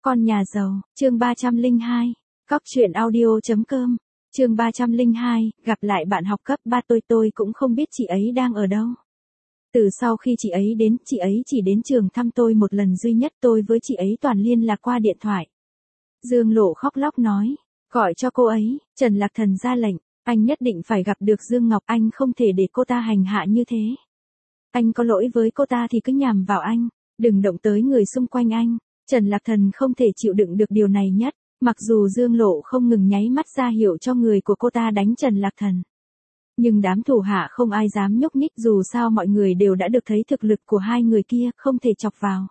Con nhà giàu, chương 302, Cóc truyện audio.com, chương 302, gặp lại bạn học cấp 3 tôi cũng không biết chị ấy đang ở đâu. Từ sau khi chị ấy đến, chị ấy chỉ đến trường thăm tôi một lần duy nhất, tôi với chị ấy toàn liên lạc qua điện thoại. Dương Lộ khóc lóc nói, gọi cho cô ấy, Trần Lạc Thần ra lệnh, anh nhất định phải gặp được Dương Ngọc, anh không thể để cô ta hành hạ như thế. Anh có lỗi với cô ta thì cứ nhằm vào anh, đừng động tới người xung quanh anh. Trần Lạc Thần không thể chịu đựng được điều này nhất, mặc dù Dương Lộ không ngừng nháy mắt ra hiệu cho người của cô ta đánh Trần Lạc Thần. Nhưng đám thủ hạ không ai dám nhúc nhích, dù sao mọi người đều đã được thấy thực lực của hai người kia, không thể chọc vào.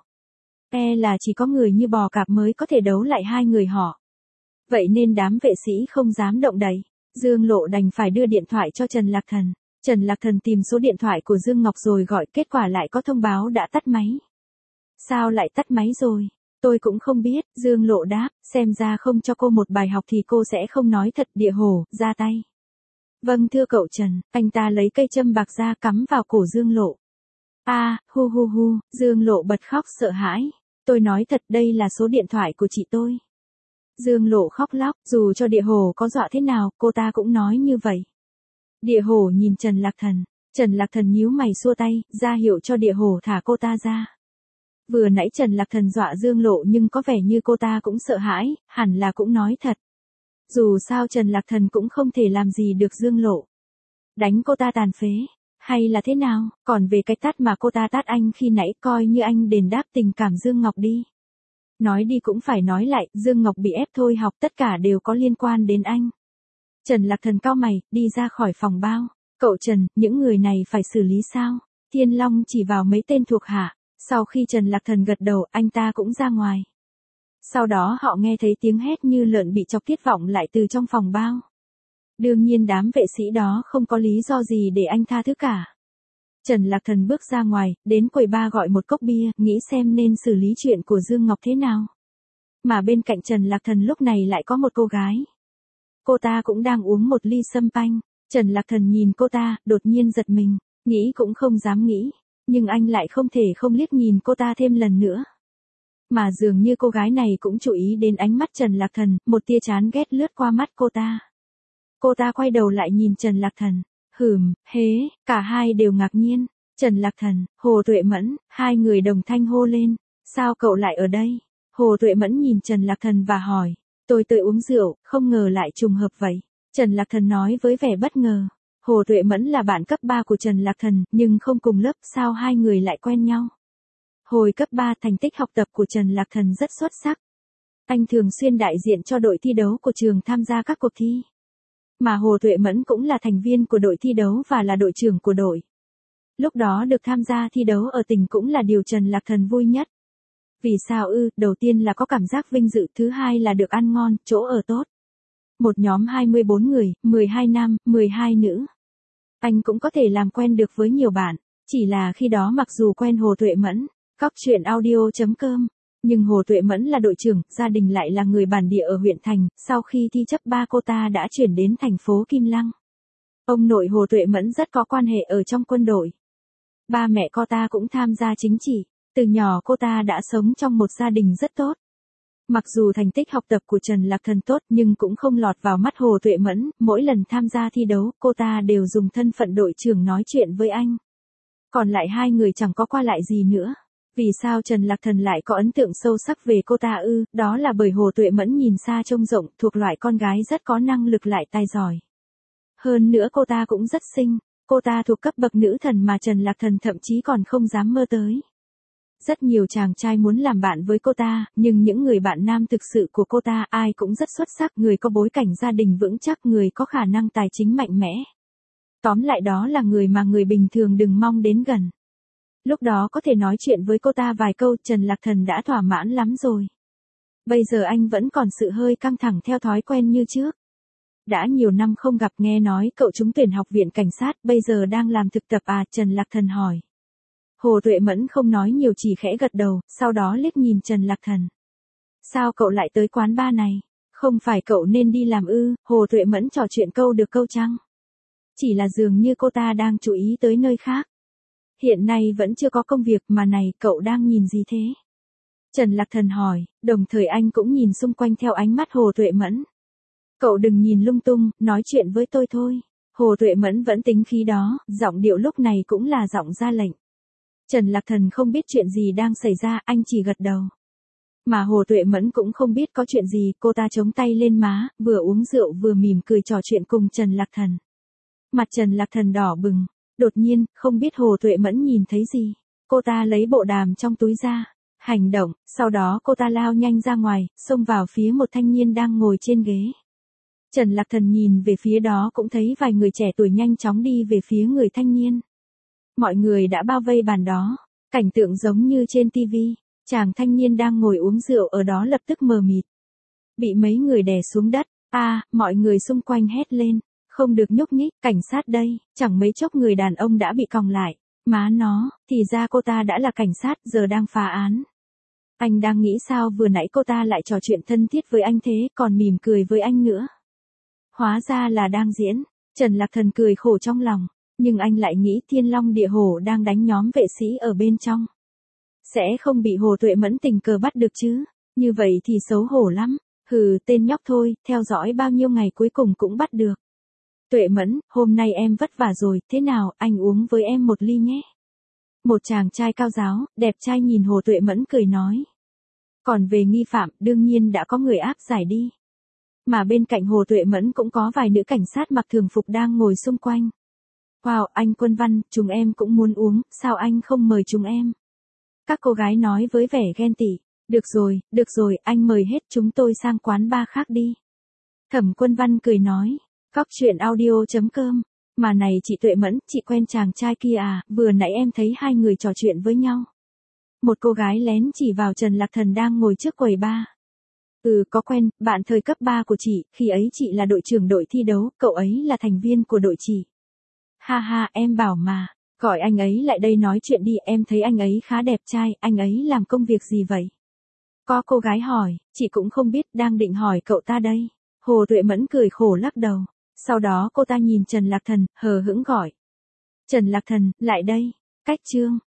Là chỉ có người như bò cạp mới có thể đấu lại hai người họ. Vậy nên đám vệ sĩ không dám động đậy, Dương Lộ đành phải đưa điện thoại cho Trần Lạc Thần. Trần Lạc Thần tìm số điện thoại của Dương Ngọc rồi gọi, kết quả lại có thông báo đã tắt máy. Sao lại tắt máy rồi? Tôi cũng không biết, Dương Lộ đáp, xem ra không cho cô một bài học thì cô sẽ không nói thật. Địa Hồ, ra tay. Vâng thưa cậu Trần, anh ta lấy cây châm bạc ra cắm vào cổ Dương Lộ. Hu, Dương Lộ bật khóc sợ hãi. Tôi nói thật, đây là số điện thoại của chị tôi. Dương Lộ khóc lóc, dù cho Địa Hồ có dọa thế nào, cô ta cũng nói như vậy. Địa Hồ nhìn Trần Lạc Thần nhíu mày xua tay, ra hiệu cho Địa Hồ thả cô ta ra. Vừa nãy Trần Lạc Thần dọa Dương Lộ nhưng có vẻ như cô ta cũng sợ hãi, hẳn là cũng nói thật. Dù sao Trần Lạc Thần cũng không thể làm gì được Dương Lộ. Đánh cô ta tàn phế, hay là thế nào, còn về cái tát mà cô ta tát anh khi nãy, coi như anh đền đáp tình cảm Dương Ngọc đi. Nói đi cũng phải nói lại, Dương Ngọc bị ép thôi học, tất cả đều có liên quan đến anh. Trần Lạc Thần cau mày, đi ra khỏi phòng bao. Cậu Trần, những người này phải xử lý sao? Thiên Long chỉ vào mấy tên thuộc hạ. Sau khi Trần Lạc Thần gật đầu, anh ta cũng ra ngoài. Sau đó họ nghe thấy tiếng hét như lợn bị chọc tiết vọng lại từ trong phòng bao. Đương nhiên đám vệ sĩ đó không có lý do gì để anh tha thứ cả. Trần Lạc Thần bước ra ngoài, đến quầy bar gọi một cốc bia, nghĩ xem nên xử lý chuyện của Dương Ngọc thế nào. Mà bên cạnh Trần Lạc Thần lúc này lại có một cô gái. Cô ta cũng đang uống một ly sâm panh. Trần Lạc Thần nhìn cô ta, đột nhiên giật mình, nghĩ cũng không dám nghĩ. Nhưng anh lại không thể không liếc nhìn cô ta thêm lần nữa. Mà dường như cô gái này cũng chú ý đến ánh mắt Trần Lạc Thần, một tia chán ghét lướt qua mắt cô ta. Cô ta quay đầu lại nhìn Trần Lạc Thần. Cả hai đều ngạc nhiên. Trần Lạc Thần, Hồ Tuệ Mẫn, hai người đồng thanh hô lên. Sao cậu lại ở đây? Hồ Tuệ Mẫn nhìn Trần Lạc Thần và hỏi. Tôi tới uống rượu, không ngờ lại trùng hợp vậy. Trần Lạc Thần nói với vẻ bất ngờ. Hồ Tuệ Mẫn là bạn cấp 3 của Trần Lạc Thần, nhưng không cùng lớp, sao hai người lại quen nhau? Hồi cấp 3 thành tích học tập của Trần Lạc Thần rất xuất sắc. Anh thường xuyên đại diện cho đội thi đấu của trường tham gia các cuộc thi. Mà Hồ Tuệ Mẫn cũng là thành viên của đội thi đấu và là đội trưởng của đội. Lúc đó được tham gia thi đấu ở tỉnh cũng là điều Trần Lạc Thần vui nhất. Vì sao đầu tiên là có cảm giác vinh dự, thứ hai là được ăn ngon, chỗ ở tốt. Một nhóm 24 người, 12 nam, 12 nữ. Anh cũng có thể làm quen được với nhiều bạn, chỉ là khi đó mặc dù quen Hồ Tuệ Mẫn, Cóc truyện audio.com, nhưng Hồ Tuệ Mẫn là đội trưởng, gia đình lại là người bản địa ở huyện thành, sau khi thi chấp 3 cô ta đã chuyển đến thành phố Kim Lăng. Ông nội Hồ Tuệ Mẫn rất có quan hệ ở trong quân đội. Ba mẹ cô ta cũng tham gia chính trị, từ nhỏ cô ta đã sống trong một gia đình rất tốt. Mặc dù thành tích học tập của Trần Lạc Thần tốt nhưng cũng không lọt vào mắt Hồ Tuệ Mẫn, mỗi lần tham gia thi đấu, cô ta đều dùng thân phận đội trưởng nói chuyện với anh. Còn lại hai người chẳng có qua lại gì nữa. Vì sao Trần Lạc Thần lại có ấn tượng sâu sắc về cô ta đó là bởi Hồ Tuệ Mẫn nhìn xa trông rộng, thuộc loại con gái rất có năng lực lại tài giỏi. Hơn nữa cô ta cũng rất xinh, cô ta thuộc cấp bậc nữ thần mà Trần Lạc Thần thậm chí còn không dám mơ tới. Rất nhiều chàng trai muốn làm bạn với cô ta, nhưng những người bạn nam thực sự của cô ta ai cũng rất xuất sắc, người có bối cảnh gia đình vững chắc, người có khả năng tài chính mạnh mẽ. Tóm lại đó là người mà người bình thường đừng mong đến gần. Lúc đó có thể nói chuyện với cô ta vài câu, Trần Lạc Thần đã thỏa mãn lắm rồi. Bây giờ anh vẫn còn sự hơi căng thẳng theo thói quen như trước. Đã nhiều năm không gặp, nghe nói cậu trúng tuyển học viện cảnh sát, bây giờ đang làm thực tập Trần Lạc Thần hỏi. Hồ Tuệ Mẫn không nói nhiều, chỉ khẽ gật đầu, sau đó liếc nhìn Trần Lạc Thần. Sao cậu lại tới quán bar này? Không phải cậu nên đi làm Hồ Tuệ Mẫn trò chuyện câu được câu chăng? Chỉ là dường như cô ta đang chú ý tới nơi khác. Hiện nay vẫn chưa có công việc mà này, cậu đang nhìn gì thế? Trần Lạc Thần hỏi, đồng thời anh cũng nhìn xung quanh theo ánh mắt Hồ Tuệ Mẫn. Cậu đừng nhìn lung tung, nói chuyện với tôi thôi. Hồ Tuệ Mẫn vẫn tính khí đó, giọng điệu lúc này cũng là giọng ra lệnh. Trần Lạc Thần không biết chuyện gì đang xảy ra, anh chỉ gật đầu. Mà Hồ Tuệ Mẫn cũng không biết có chuyện gì, cô ta chống tay lên má, vừa uống rượu vừa mỉm cười trò chuyện cùng Trần Lạc Thần. Mặt Trần Lạc Thần đỏ bừng, đột nhiên, không biết Hồ Tuệ Mẫn nhìn thấy gì. Cô ta lấy bộ đàm trong túi ra, hành động, sau đó cô ta lao nhanh ra ngoài, xông vào phía một thanh niên đang ngồi trên ghế. Trần Lạc Thần nhìn về phía đó cũng thấy vài người trẻ tuổi nhanh chóng đi về phía người thanh niên. Mọi người đã bao vây bàn đó, cảnh tượng giống như trên TV, chàng thanh niên đang ngồi uống rượu ở đó lập tức mờ mịt. Bị mấy người đè xuống đất, mọi người xung quanh hét lên, không được nhúc nhích, cảnh sát đây, chẳng mấy chốc người đàn ông đã bị còng lại. Má nó, thì ra cô ta đã là cảnh sát, giờ đang phá án. Anh đang nghĩ sao vừa nãy cô ta lại trò chuyện thân thiết với anh thế, còn mỉm cười với anh nữa. Hóa ra là đang diễn. Trần Lạc Thần cười khổ trong lòng, nhưng anh lại nghĩ Thiên Long Địa Hổ đang đánh nhóm vệ sĩ ở bên trong. Sẽ không bị Hồ Tuệ Mẫn tình cờ bắt được chứ, như vậy thì xấu hổ lắm. Hừ, tên nhóc thôi, theo dõi bao nhiêu ngày cuối cùng cũng bắt được. Tuệ Mẫn, hôm nay em vất vả rồi, thế nào, anh uống với em một ly nhé. Một chàng trai cao ráo, đẹp trai nhìn Hồ Tuệ Mẫn cười nói. Còn về nghi phạm, đương nhiên đã có người áp giải đi. Mà bên cạnh Hồ Tuệ Mẫn cũng có vài nữ cảnh sát mặc thường phục đang ngồi xung quanh. Wow, anh Quân Văn, chúng em cũng muốn uống, sao anh không mời chúng em? Các cô gái nói với vẻ ghen tị. Được rồi, anh mời hết chúng tôi sang quán bar khác đi. Thẩm Quân Văn cười nói. Cóc truyện audio.com. Mà này chị Tuệ Mẫn, chị quen chàng trai kia à, vừa nãy em thấy hai người trò chuyện với nhau. Một cô gái lén chỉ vào Trần Lạc Thần đang ngồi trước quầy bar. Có quen, bạn thời cấp 3 của chị, khi ấy chị là đội trưởng đội thi đấu, cậu ấy là thành viên của đội chị. Ha ha, em bảo mà, gọi anh ấy lại đây nói chuyện đi, em thấy anh ấy khá đẹp trai, anh ấy làm công việc gì vậy? Có cô gái hỏi, chị cũng không biết, đang định hỏi cậu ta đây. Hồ Tuệ Mẫn cười khổ lắc đầu. Sau đó cô ta nhìn Trần Lạc Thần, hờ hững gọi. Trần Lạc Thần, lại đây. Cách chương.